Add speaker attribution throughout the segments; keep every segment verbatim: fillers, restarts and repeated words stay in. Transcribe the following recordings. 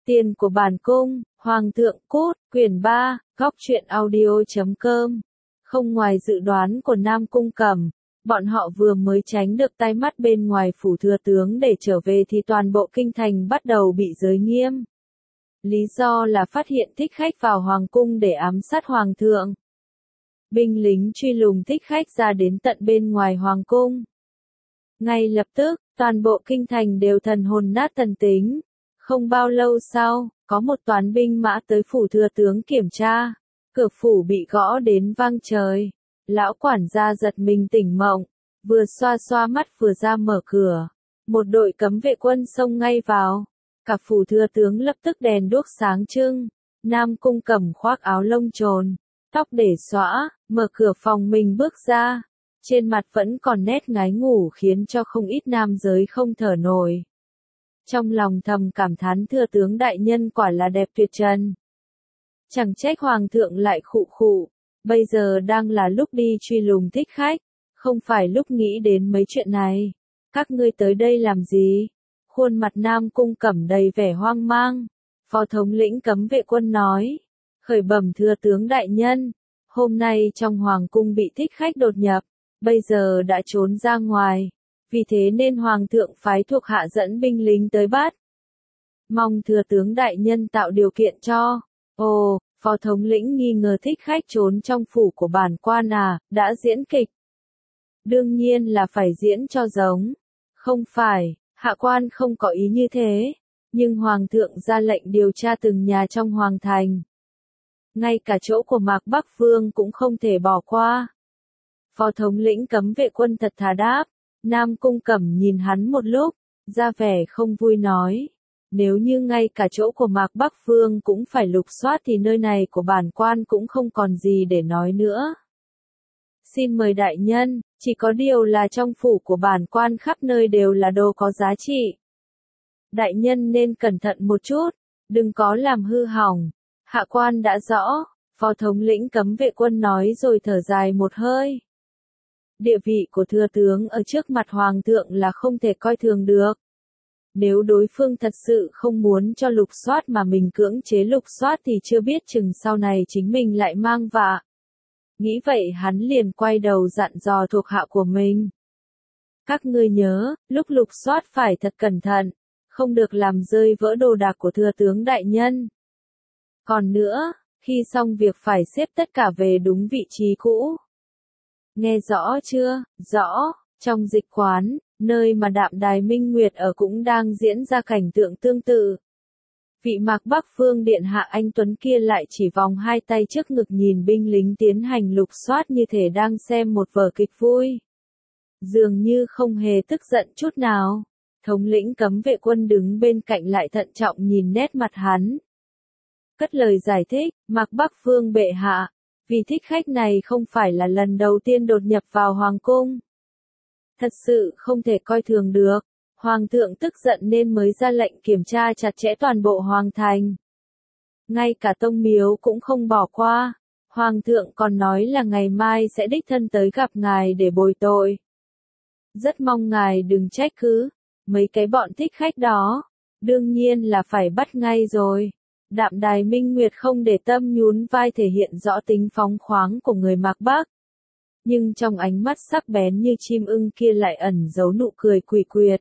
Speaker 1: Tiền của bản cung, Hoàng thượng cút, quyển ba, góc truyện audio.com. Không ngoài dự đoán của Nam Cung Cẩm, bọn họ vừa mới tránh được tai mắt bên ngoài phủ thừa tướng để trở về thì toàn bộ kinh thành bắt đầu bị giới nghiêm. Lý do là phát hiện thích khách vào hoàng cung để ám sát hoàng thượng. Binh lính truy lùng thích khách ra đến tận bên ngoài hoàng cung. Ngay lập tức, toàn bộ kinh thành đều thần hồn nát thần tính. Không bao lâu sau, có một toán binh mã tới phủ thừa tướng kiểm tra. Cửa phủ bị gõ đến vang trời. Lão quản gia giật mình tỉnh mộng, vừa xoa xoa mắt vừa ra mở cửa. Một đội cấm vệ quân xông ngay vào. Cả phủ thừa tướng lập tức đèn đuốc sáng trưng. Nam Cung Cẩm khoác áo lông trồn, tóc để xõa, mở cửa phòng mình bước ra. Trên mặt vẫn còn nét ngái ngủ khiến cho không ít nam giới không thở nổi. Trong lòng thầm cảm thán thừa tướng đại nhân quả là đẹp tuyệt trần. Chẳng trách hoàng thượng lại khụ khụ, bây giờ đang là lúc đi truy lùng thích khách, không phải lúc nghĩ đến mấy chuyện này. Các ngươi tới đây làm gì? Khuôn mặt Nam Cung Cẩm đầy vẻ hoang mang. Phó thống lĩnh cấm vệ quân nói, khởi bẩm thừa tướng đại nhân, hôm nay trong hoàng cung bị thích khách đột nhập, bây giờ đã trốn ra ngoài. Vì thế nên hoàng thượng phái thuộc hạ dẫn binh lính tới bắt. Mong thừa tướng đại nhân tạo điều kiện cho. Ồ, phó thống lĩnh nghi ngờ thích khách trốn trong phủ của bản quan à, đã diễn kịch. Đương nhiên là phải diễn cho giống. Không phải, hạ quan không có ý như thế. Nhưng hoàng thượng ra lệnh điều tra từng nhà trong hoàng thành. Ngay cả chỗ của Mạc Bắc Vương cũng không thể bỏ qua. Phó thống lĩnh cấm vệ quân thật thà đáp. Nam Cung Cẩm nhìn hắn một lúc, ra vẻ không vui nói. Nếu như ngay cả chỗ của Mạc Bắc Vương cũng phải lục soát thì nơi này của bản quan cũng không còn gì để nói nữa. Xin mời đại nhân, chỉ có điều là trong phủ của bản quan khắp nơi đều là đồ có giá trị. Đại nhân nên cẩn thận một chút, đừng có làm hư hỏng. Hạ quan đã rõ, phó thống lĩnh cấm vệ quân nói rồi thở dài một hơi. Địa vị của thừa tướng ở trước mặt hoàng thượng là không thể coi thường được. Nếu đối phương thật sự không muốn cho lục soát mà mình cưỡng chế lục soát thì chưa biết chừng sau này chính mình lại mang vạ. Nghĩ vậy hắn liền quay đầu dặn dò thuộc hạ của mình. Các ngươi nhớ, lúc lục soát phải thật cẩn thận, không được làm rơi vỡ đồ đạc của thừa tướng đại nhân. Còn nữa, khi xong việc phải xếp tất cả về đúng vị trí cũ. Nghe rõ chưa? Rõ. Trong dịch quán, nơi mà Đạm Đài Minh Nguyệt ở cũng đang diễn ra cảnh tượng tương tự. Vị Mạc Bắc Phương điện hạ anh Tuấn kia lại chỉ vòng hai tay trước ngực nhìn binh lính tiến hành lục soát như thể đang xem một vở kịch vui. Dường như không hề tức giận chút nào. Thống lĩnh cấm vệ quân đứng bên cạnh lại thận trọng nhìn nét mặt hắn. Cất lời giải thích, Mạc Bắc Phương bệ hạ. Vì thích khách này không phải là lần đầu tiên đột nhập vào hoàng cung. Thật sự không thể coi thường được. Hoàng thượng tức giận nên mới ra lệnh kiểm tra chặt chẽ toàn bộ hoàng thành. Ngay cả tông miếu cũng không bỏ qua. Hoàng thượng còn nói là ngày mai sẽ đích thân tới gặp ngài để bồi tội. Rất mong ngài đừng trách cứ. Mấy cái bọn thích khách đó, đương nhiên là phải bắt ngay rồi. Đạm Đài Minh Nguyệt không để tâm nhún vai thể hiện rõ tính phóng khoáng của người Mạc Bắc. Nhưng trong ánh mắt sắc bén như chim ưng kia lại ẩn giấu nụ cười quỷ quyệt.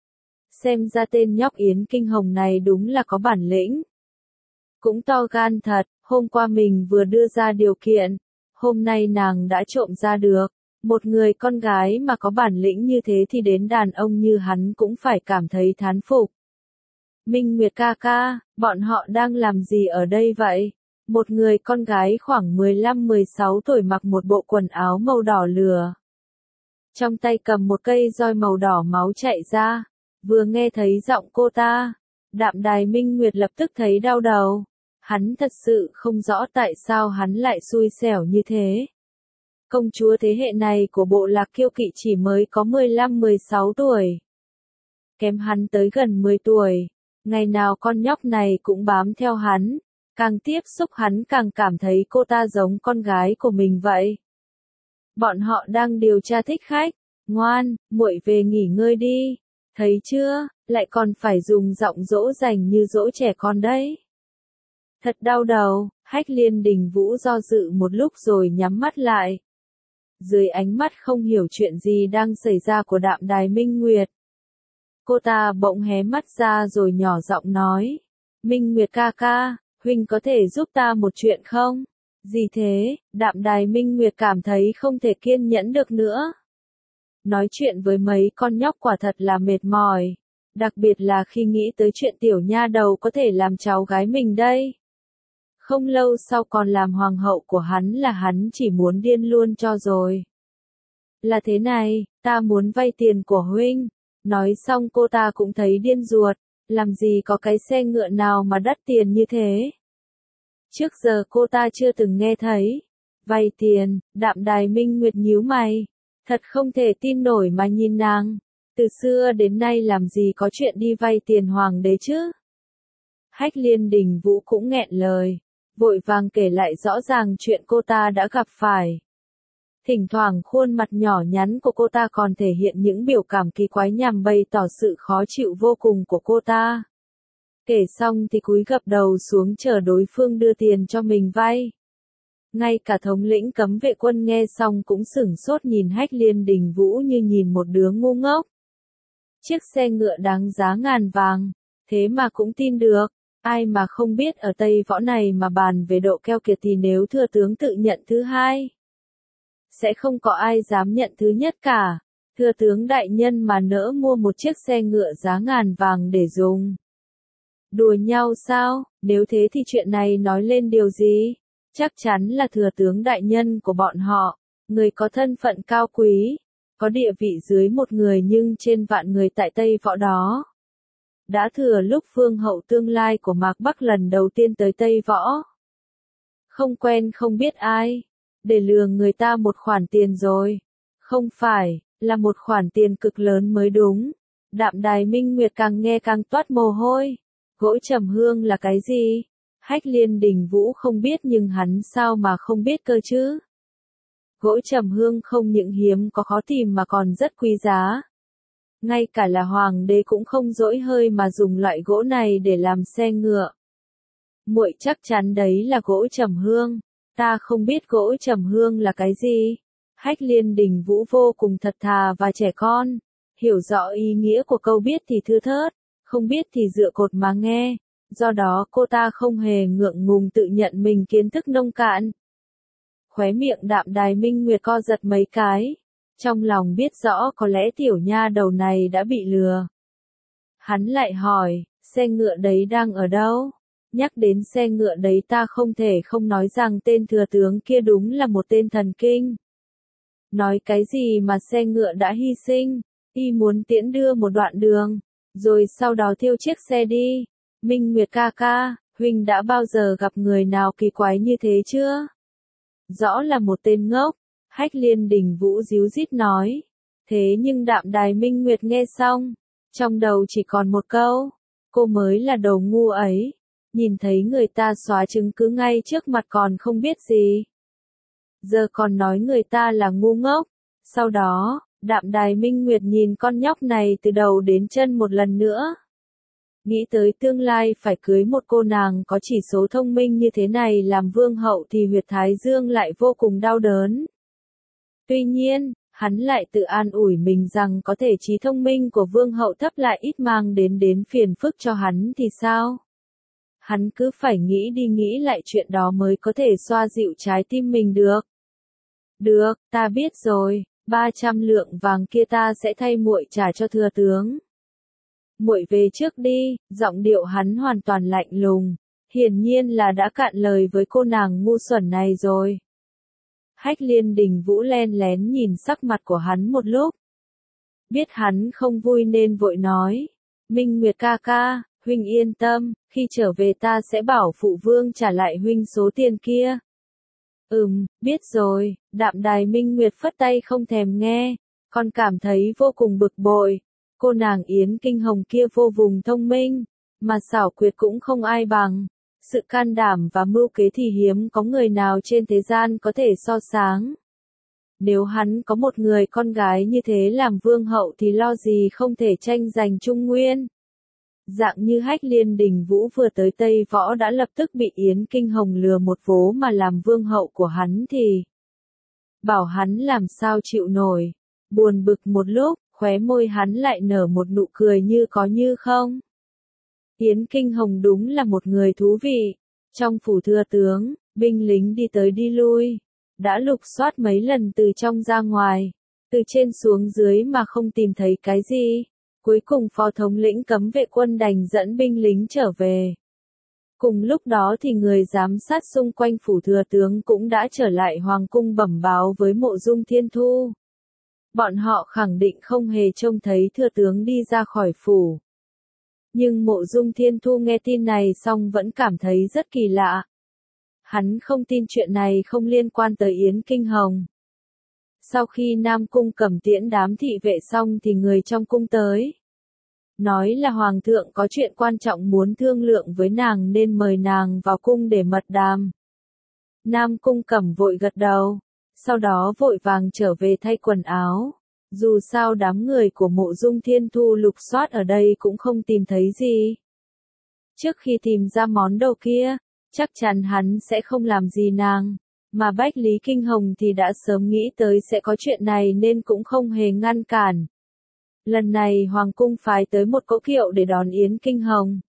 Speaker 1: Xem ra tên nhóc Yến Kinh Hồng này đúng là có bản lĩnh. Cũng to gan thật, hôm qua mình vừa đưa ra điều kiện, hôm nay nàng đã trộm ra được. Một người con gái mà có bản lĩnh như thế thì đến đàn ông như hắn cũng phải cảm thấy thán phục. Minh Nguyệt ca ca, bọn họ đang làm gì ở đây vậy? Một người con gái khoảng mười lăm mười sáu tuổi mặc một bộ quần áo màu đỏ lửa. Trong tay cầm một cây roi màu đỏ máu chạy ra. Vừa nghe thấy giọng cô ta, Đạm Đài Minh Nguyệt lập tức thấy đau đầu. Hắn thật sự không rõ tại sao hắn lại xui xẻo như thế. Công chúa thế hệ này của bộ lạc Kiêu Kỵ chỉ mới có mười lăm mười sáu tuổi. Kém hắn tới gần mười tuổi. Ngày nào con nhóc này cũng bám theo hắn. Càng tiếp xúc hắn càng cảm thấy cô ta giống con gái của mình vậy. Bọn họ đang điều tra thích khách. Ngoan, muội về nghỉ ngơi đi. Thấy chưa, lại còn phải dùng giọng dỗ dành như dỗ trẻ con đấy. Thật đau đầu, Hách Liên Đình Vũ do dự một lúc rồi nhắm mắt lại. Dưới ánh mắt không hiểu chuyện gì đang xảy ra của Đạm Đài Minh Nguyệt. Cô ta bỗng hé mắt ra rồi nhỏ giọng nói. Minh Nguyệt ca ca, huynh có thể giúp ta một chuyện không? Gì thế? Đạm Đài Minh Nguyệt cảm thấy không thể kiên nhẫn được nữa. Nói chuyện với mấy con nhóc quả thật là mệt mỏi. Đặc biệt là khi nghĩ tới chuyện tiểu nha đầu có thể làm cháu gái mình đây. Không lâu sau còn làm hoàng hậu của hắn là hắn chỉ muốn điên luôn cho rồi. Là thế này, ta muốn vay tiền của huynh. Nói xong cô ta cũng thấy điên ruột. Làm gì có cái xe ngựa nào mà đắt tiền như thế? Trước giờ cô ta chưa từng nghe thấy. Vay tiền, Đạm Đài Minh Nguyệt nhíu mày. Thật không thể tin nổi mà nhìn nàng. Từ xưa đến nay làm gì có chuyện đi vay tiền hoàng đế chứ? Hách Liên Đình Vũ cũng nghẹn lời. Vội vàng kể lại rõ ràng chuyện cô ta đã gặp phải. Thỉnh thoảng khuôn mặt nhỏ nhắn của cô ta còn thể hiện những biểu cảm kỳ quái nhằm bày tỏ sự khó chịu vô cùng của cô ta. Kể xong thì cúi gập đầu xuống chờ đối phương đưa tiền cho mình vay. Ngay cả thống lĩnh cấm vệ quân nghe xong cũng sửng sốt nhìn Hách Liên Đình Vũ như nhìn một đứa ngu ngốc. Chiếc xe ngựa đáng giá ngàn vàng, thế mà cũng tin được. Ai mà không biết ở Tây Võ này mà bàn về độ keo kiệt thì nếu thừa tướng tự nhận thứ hai, sẽ không có ai dám nhận thứ nhất cả. Thừa tướng đại nhân mà nỡ mua một chiếc xe ngựa giá ngàn vàng để dùng. Đùa nhau sao? Nếu thế thì chuyện này nói lên điều gì? Chắc chắn là thừa tướng đại nhân của bọn họ, người có thân phận cao quý, có địa vị dưới một người nhưng trên vạn người tại Tây Võ đó. Đã thừa lúc vương hậu tương lai của Mạc Bắc lần đầu tiên tới Tây Võ. Không quen không biết ai, để lừa người ta một khoản tiền rồi. Không phải, là một khoản tiền cực lớn mới đúng. Đạm Đài Minh Nguyệt càng nghe càng toát mồ hôi. Gỗ trầm hương là cái gì? Hách Liên Đình Vũ không biết nhưng hắn sao mà không biết cơ chứ? Gỗ trầm hương không những hiếm có khó tìm mà còn rất quý giá. Ngay cả là hoàng đế cũng không dỗi hơi mà dùng loại gỗ này để làm xe ngựa. Muội chắc chắn đấy là gỗ trầm hương. Ta không biết gỗ trầm hương là cái gì. Hách Liên Đình Vũ vô cùng thật thà và trẻ con. Hiểu rõ ý nghĩa của câu biết thì thưa thớt, không biết thì dựa cột mà nghe. Do đó cô ta không hề ngượng ngùng tự nhận mình kiến thức nông cạn. Khóe miệng Đạm Đài Minh Nguyệt co giật mấy cái. Trong lòng biết rõ có lẽ tiểu nha đầu này đã bị lừa. Hắn lại hỏi, xe ngựa đấy đang ở đâu? Nhắc đến xe ngựa đấy ta không thể không nói rằng tên thừa tướng kia đúng là một tên thần kinh. Nói cái gì mà xe ngựa đã hy sinh, y muốn tiễn đưa một đoạn đường, rồi sau đó thiêu chiếc xe đi. Minh Nguyệt ca ca, huynh đã bao giờ gặp người nào kỳ quái như thế chưa? Rõ là một tên ngốc. Hách Liên Đình Vũ díu dít nói. Thế nhưng Đạm Đài Minh Nguyệt nghe xong, trong đầu chỉ còn một câu. Cô mới là đầu ngu ấy. Nhìn thấy người ta xóa chứng cứ ngay trước mặt còn không biết gì. Giờ còn nói người ta là ngu ngốc. Sau đó, Đạm Đài Minh Nguyệt nhìn con nhóc này từ đầu đến chân một lần nữa. Nghĩ tới tương lai phải cưới một cô nàng có chỉ số thông minh như thế này làm vương hậu thì huyệt thái dương lại vô cùng đau đớn. Tuy nhiên, hắn lại tự an ủi mình rằng có thể trí thông minh của vương hậu thấp lại ít mang đến đến phiền phức cho hắn thì sao? Hắn cứ phải nghĩ đi nghĩ lại chuyện đó mới có thể xoa dịu trái tim mình được. Được, ta biết rồi, ba trăm lượng vàng kia ta sẽ thay muội trả cho thừa tướng. Muội về trước đi, giọng điệu hắn hoàn toàn lạnh lùng, hiển nhiên là đã cạn lời với cô nàng ngu xuẩn này rồi. Hách Liên Đình Vũ len lén nhìn sắc mặt của hắn một lúc. Biết hắn không vui nên vội nói, Minh Nguyệt ca ca, huynh yên tâm, khi trở về ta sẽ bảo phụ vương trả lại huynh số tiền kia. Ừm, biết rồi, Đạm Đài Minh Nguyệt phất tay không thèm nghe, còn cảm thấy vô cùng bực bội. Cô nàng Yến Kinh Hồng kia vô cùng thông minh, mà xảo quyệt cũng không ai bằng. Sự can đảm và mưu kế thì hiếm có người nào trên thế gian có thể so sánh. Nếu hắn có một người con gái như thế làm vương hậu thì lo gì không thể tranh giành Trung Nguyên. Dạng như Hách Liên Đình Vũ vừa tới Tây Võ đã lập tức bị Yến Kinh Hồng lừa một vố mà làm vương hậu của hắn thì bảo hắn làm sao chịu nổi. Buồn bực một lúc, khóe môi hắn lại nở một nụ cười như có như không. Yến Kinh Hồng đúng là một người thú vị. Trong phủ thừa tướng, binh lính đi tới đi lui, đã lục soát mấy lần từ trong ra ngoài, từ trên xuống dưới mà không tìm thấy cái gì. Cuối cùng phó thống lĩnh cấm vệ quân đành dẫn binh lính trở về. Cùng lúc đó thì người giám sát xung quanh phủ thừa tướng cũng đã trở lại hoàng cung bẩm báo với Mộ Dung Thiên Thu. Bọn họ khẳng định không hề trông thấy thừa tướng đi ra khỏi phủ. Nhưng Mộ Dung Thiên Thu nghe tin này xong vẫn cảm thấy rất kỳ lạ. Hắn không tin chuyện này không liên quan tới Yến Kinh Hồng. Sau khi Nam Cung Cẩm tiễn đám thị vệ xong thì người trong cung tới. Nói là Hoàng thượng có chuyện quan trọng muốn thương lượng với nàng nên mời nàng vào cung để mật đàm. Nam Cung Cẩm vội gật đầu, sau đó vội vàng trở về thay quần áo. Dù sao đám người của Mộ Dung Thiên Thu lục soát ở đây cũng không tìm thấy gì. Trước khi tìm ra món đồ kia, chắc chắn hắn sẽ không làm gì nàng. Mà Bách Lý Kinh Hồng thì đã sớm nghĩ tới sẽ có chuyện này nên cũng không hề ngăn cản. Lần này Hoàng cung phái tới một cỗ kiệu để đón Yến Kinh Hồng.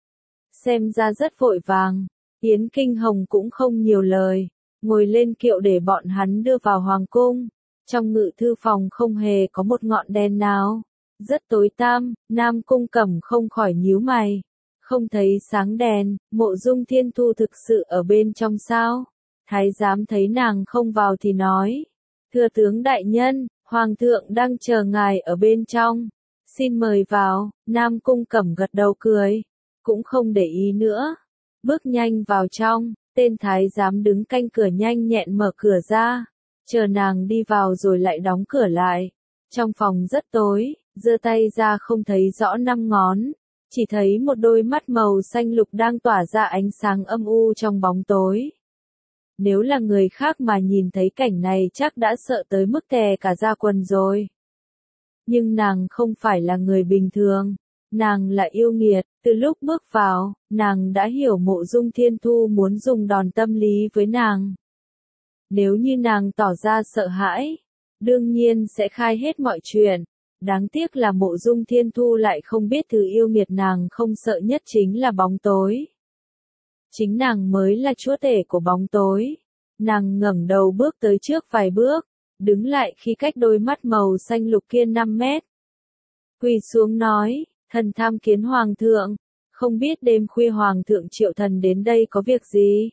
Speaker 1: Xem ra rất vội vàng, Yến Kinh Hồng cũng không nhiều lời, ngồi lên kiệu để bọn hắn đưa vào Hoàng cung. Trong ngự thư phòng không hề có một ngọn đèn nào. Rất tối tăm, Nam Cung Cẩm không khỏi nhíu mày. Không thấy sáng đèn, Mộ Dung Thiên Thu thực sự ở bên trong sao? Thái giám thấy nàng không vào thì nói. Thưa tướng đại nhân, Hoàng thượng đang chờ ngài ở bên trong. Xin mời vào. Nam Cung Cẩm gật đầu cười. Cũng không để ý nữa. Bước nhanh vào trong, tên thái giám đứng canh cửa nhanh nhẹn mở cửa ra. Chờ nàng đi vào rồi lại đóng cửa lại. Trong phòng rất tối, giơ tay ra không thấy rõ năm ngón. Chỉ thấy một đôi mắt màu xanh lục đang tỏa ra ánh sáng âm u trong bóng tối. Nếu là người khác mà nhìn thấy cảnh này chắc đã sợ tới mức tè cả da quần rồi. Nhưng nàng không phải là người bình thường. Nàng là yêu nghiệt, từ lúc bước vào, nàng đã hiểu Mộ Dung Thiên Thu muốn dùng đòn tâm lý với nàng. Nếu như nàng tỏ ra sợ hãi, đương nhiên sẽ khai hết mọi chuyện. Đáng tiếc là Mộ Dung Thiên Thu lại không biết thứ yêu nghiệt nàng không sợ nhất chính là bóng tối. Chính nàng mới là chúa tể của bóng tối. Nàng ngẩng đầu bước tới trước vài bước, đứng lại khi cách đôi mắt màu xanh lục kia năm mét. Quỳ xuống nói, thần tham kiến Hoàng thượng, không biết đêm khuya Hoàng thượng triệu thần đến đây có việc gì?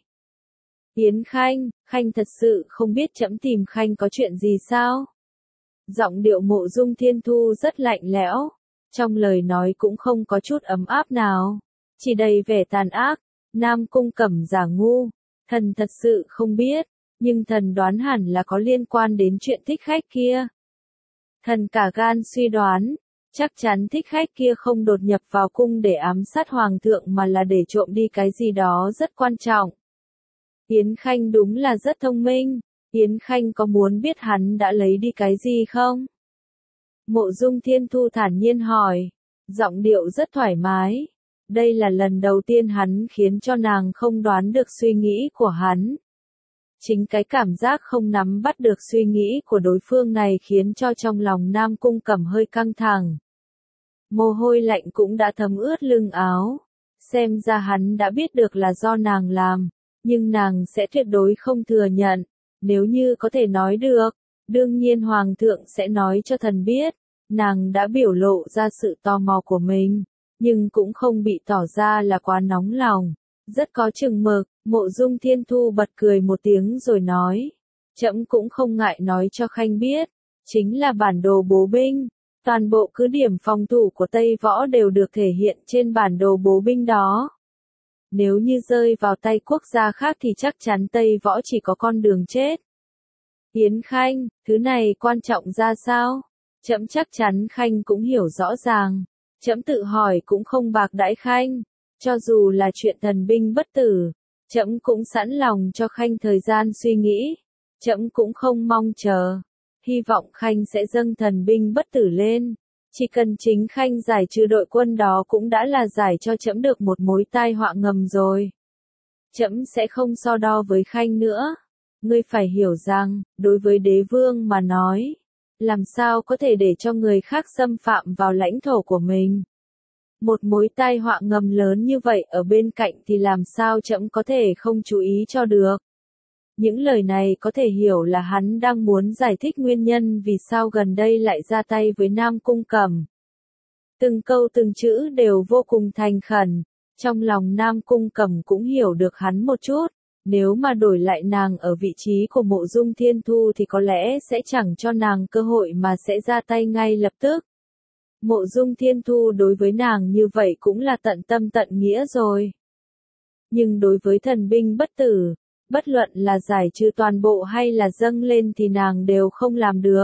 Speaker 1: Yến Khanh, Khanh thật sự không biết trẫm tìm Khanh có chuyện gì sao? Giọng điệu Mộ Dung Thiên Thu rất lạnh lẽo, trong lời nói cũng không có chút ấm áp nào, chỉ đầy vẻ tàn ác. Nam Cung Cẩm giả ngu, thần thật sự không biết, nhưng thần đoán hẳn là có liên quan đến chuyện thích khách kia. Thần cả gan suy đoán, chắc chắn thích khách kia không đột nhập vào cung để ám sát Hoàng thượng mà là để trộm đi cái gì đó rất quan trọng. Yến Khanh đúng là rất thông minh. Yến Khanh có muốn biết hắn đã lấy đi cái gì không? Mộ Dung Thiên Thu thản nhiên hỏi, giọng điệu rất thoải mái. Đây là lần đầu tiên hắn khiến cho nàng không đoán được suy nghĩ của hắn. Chính cái cảm giác không nắm bắt được suy nghĩ của đối phương này khiến cho trong lòng Nam Cung Cẩm hơi căng thẳng. Mồ hôi lạnh cũng đã thấm ướt lưng áo. Xem ra hắn đã biết được là do nàng làm, nhưng nàng sẽ tuyệt đối không thừa nhận. Nếu như có thể nói được, đương nhiên Hoàng thượng sẽ nói cho thần biết. Nàng đã biểu lộ ra sự tò mò của mình, nhưng cũng không bị tỏ ra là quá nóng lòng. Rất có chừng mực, Mộ Dung Thiên Thu bật cười một tiếng rồi nói. Trẫm cũng không ngại nói cho Khanh biết, chính là bản đồ bố binh. Toàn bộ cứ điểm phòng thủ của Tây Võ đều được thể hiện trên bản đồ bố binh đó. Nếu như rơi vào tay quốc gia khác thì chắc chắn Tây Võ chỉ có con đường chết. Yến Khanh, thứ này quan trọng ra sao? Trẫm chắc chắn Khanh cũng hiểu rõ ràng. Trẫm tự hỏi cũng không bạc đãi Khanh. Cho dù là chuyện thần binh bất tử, trẫm cũng sẵn lòng cho Khanh thời gian suy nghĩ. Trẫm cũng không mong chờ. hy vọng Khanh sẽ dâng thần binh bất tử lên. Chỉ cần chính Khanh giải trừ đội quân đó cũng đã là giải cho trẫm được một mối tai họa ngầm rồi. Trẫm sẽ không so đo với Khanh nữa. Ngươi phải hiểu rằng, đối với đế vương mà nói, làm sao có thể để cho người khác xâm phạm vào lãnh thổ của mình. Một mối tai họa ngầm lớn như vậy ở bên cạnh thì làm sao trẫm có thể không chú ý cho được. Những lời này có thể hiểu là hắn đang muốn giải thích nguyên nhân vì sao gần đây lại ra tay với Nam Cung Cẩm. Từng câu từng chữ đều vô cùng thành khẩn, trong lòng Nam Cung Cẩm cũng hiểu được hắn một chút, nếu mà đổi lại nàng ở vị trí của Mộ Dung Thiên Thu thì có lẽ sẽ chẳng cho nàng cơ hội mà sẽ ra tay ngay lập tức. Mộ Dung Thiên Thu đối với nàng như vậy cũng là tận tâm tận nghĩa rồi. Nhưng đối với thần binh bất tử, bất luận là giải trừ toàn bộ hay là dâng lên thì nàng đều không làm được.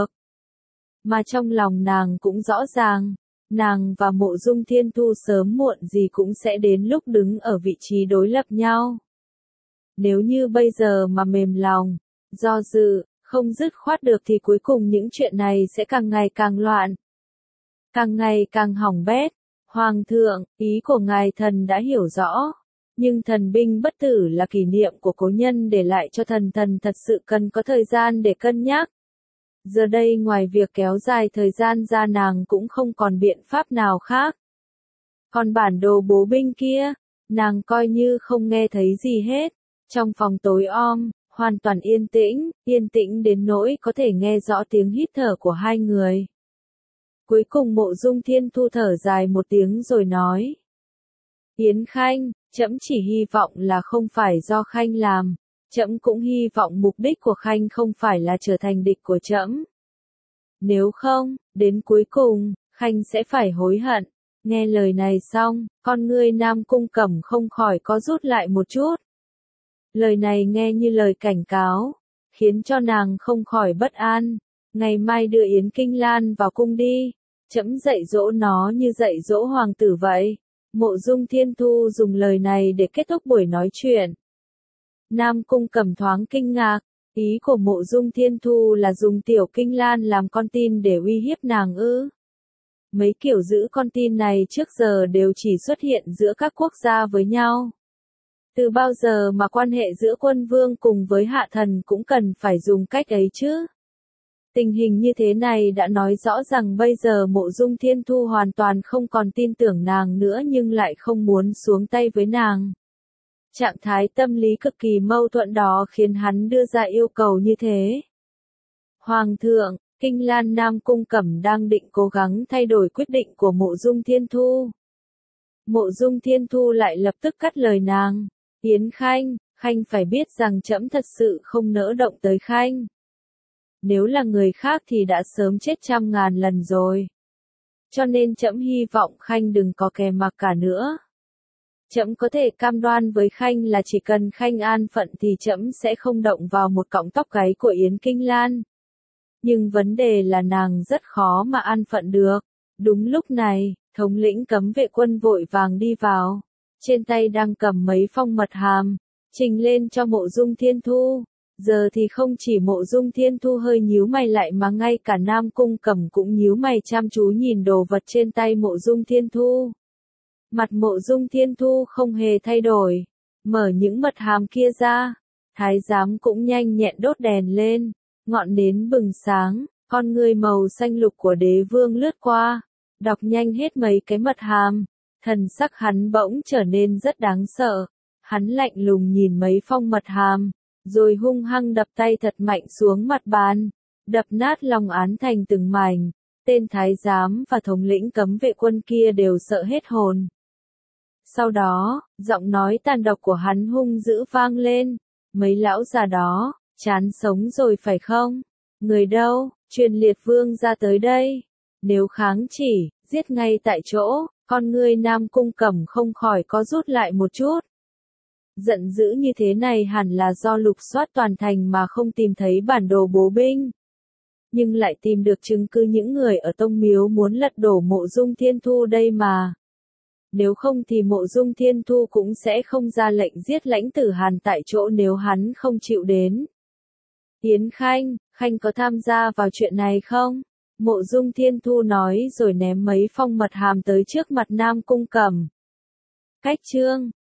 Speaker 1: Mà trong lòng nàng cũng rõ ràng, nàng và Mộ Dung Thiên Thu sớm muộn gì cũng sẽ đến lúc đứng ở vị trí đối lập nhau. Nếu như bây giờ mà mềm lòng, do dự, không dứt khoát được thì cuối cùng những chuyện này sẽ càng ngày càng loạn. Càng ngày càng hỏng bét. Hoàng thượng, ý của ngài thần đã hiểu rõ. Nhưng thần binh bất tử là kỷ niệm của cố nhân để lại cho thần thần thật sự cần có thời gian để cân nhắc. Giờ đây ngoài việc kéo dài thời gian ra nàng cũng không còn biện pháp nào khác. Còn bản đồ bố binh kia, nàng coi như không nghe thấy gì hết. Trong phòng tối om, hoàn toàn yên tĩnh, yên tĩnh đến nỗi có thể nghe rõ tiếng hít thở của hai người. Cuối cùng Mộ Dung Thiên Thu thở dài một tiếng rồi nói. Yến Khanh, trẫm chỉ hy vọng là không phải do Khanh làm, trẫm cũng hy vọng mục đích của Khanh không phải là trở thành địch của trẫm. Nếu không, đến cuối cùng, Khanh sẽ phải hối hận. Nghe lời này xong, con ngươi Nam Cung Cẩm không khỏi có rút lại một chút. Lời này nghe như lời cảnh cáo, khiến cho nàng không khỏi bất an. Ngày mai đưa Yến Kinh Lan vào cung đi, trẫm dạy dỗ nó như dạy dỗ hoàng tử vậy. Mộ Dung Thiên Thu dùng lời này để kết thúc buổi nói chuyện. Nam Cung Cẩm thoáng kinh ngạc, ý của Mộ Dung Thiên Thu là dùng Tiểu Kinh Lan làm con tin để uy hiếp nàng ư? Mấy kiểu giữ con tin này trước giờ đều chỉ xuất hiện giữa các quốc gia với nhau. Từ bao giờ mà quan hệ giữa quân vương cùng với hạ thần cũng cần phải dùng cách ấy chứ? Tình hình như thế này đã nói rõ rằng bây giờ Mộ Dung Thiên Thu hoàn toàn không còn tin tưởng nàng nữa nhưng lại không muốn xuống tay với nàng. Trạng thái tâm lý cực kỳ mâu thuẫn đó khiến hắn đưa ra yêu cầu như thế. Hoàng thượng, Kinh Lan Nam Cung Cẩm đang định cố gắng thay đổi quyết định của Mộ Dung Thiên Thu. Mộ Dung Thiên Thu lại lập tức cắt lời nàng. Yến Khanh, Khanh phải biết rằng trẫm thật sự không nỡ động tới Khanh. Nếu là người khác thì đã sớm chết trăm ngàn lần rồi. Cho nên trẫm hy vọng Khanh đừng có kè mặc cả nữa. Trẫm có thể cam đoan với Khanh là chỉ cần Khanh an phận thì trẫm sẽ không động vào một cọng tóc gáy của Yến Kinh Lan. Nhưng vấn đề là nàng rất khó mà an phận được. Đúng lúc này, thống lĩnh cấm vệ quân vội vàng đi vào. Trên tay đang cầm mấy phong mật hàm, trình lên cho Mộ Dung Thiên Thu. Giờ thì không chỉ Mộ Dung Thiên Thu hơi nhíu mày lại mà ngay cả Nam Cung Cẩm cũng nhíu mày chăm chú nhìn đồ vật trên tay Mộ Dung Thiên Thu. Mặt Mộ Dung Thiên Thu không hề thay đổi, mở những mật hàm kia ra, thái giám cũng nhanh nhẹn đốt đèn lên, ngọn nến bừng sáng, con ngươi màu xanh lục của đế vương lướt qua, đọc nhanh hết mấy cái mật hàm, thần sắc hắn bỗng trở nên rất đáng sợ, hắn lạnh lùng nhìn mấy phong mật hàm, rồi hung hăng đập tay thật mạnh xuống mặt bàn, đập nát long án thành từng mảnh, tên thái giám và thống lĩnh cấm vệ quân kia đều sợ hết hồn. Sau đó, giọng nói tàn độc của hắn hung dữ vang lên, mấy lão già đó, chán sống rồi phải không? Người đâu, truyền liệt vương ra tới đây. Nếu kháng chỉ, giết ngay tại chỗ, con ngươi Nam Cung Cẩm không khỏi có rút lại một chút. Giận dữ như thế này hẳn là do lục soát toàn thành mà không tìm thấy bản đồ bố binh. Nhưng lại tìm được chứng cứ những người ở Tông Miếu muốn lật đổ Mộ Dung Thiên Thu đây mà. Nếu không thì Mộ Dung Thiên Thu cũng sẽ không ra lệnh giết Lãnh Tử Hàn tại chỗ nếu hắn không chịu đến. Yến Khanh, Khanh có tham gia vào chuyện này không? Mộ Dung Thiên Thu nói rồi ném mấy phong mật hàm tới trước mặt Nam Cung Cẩm. Cách chương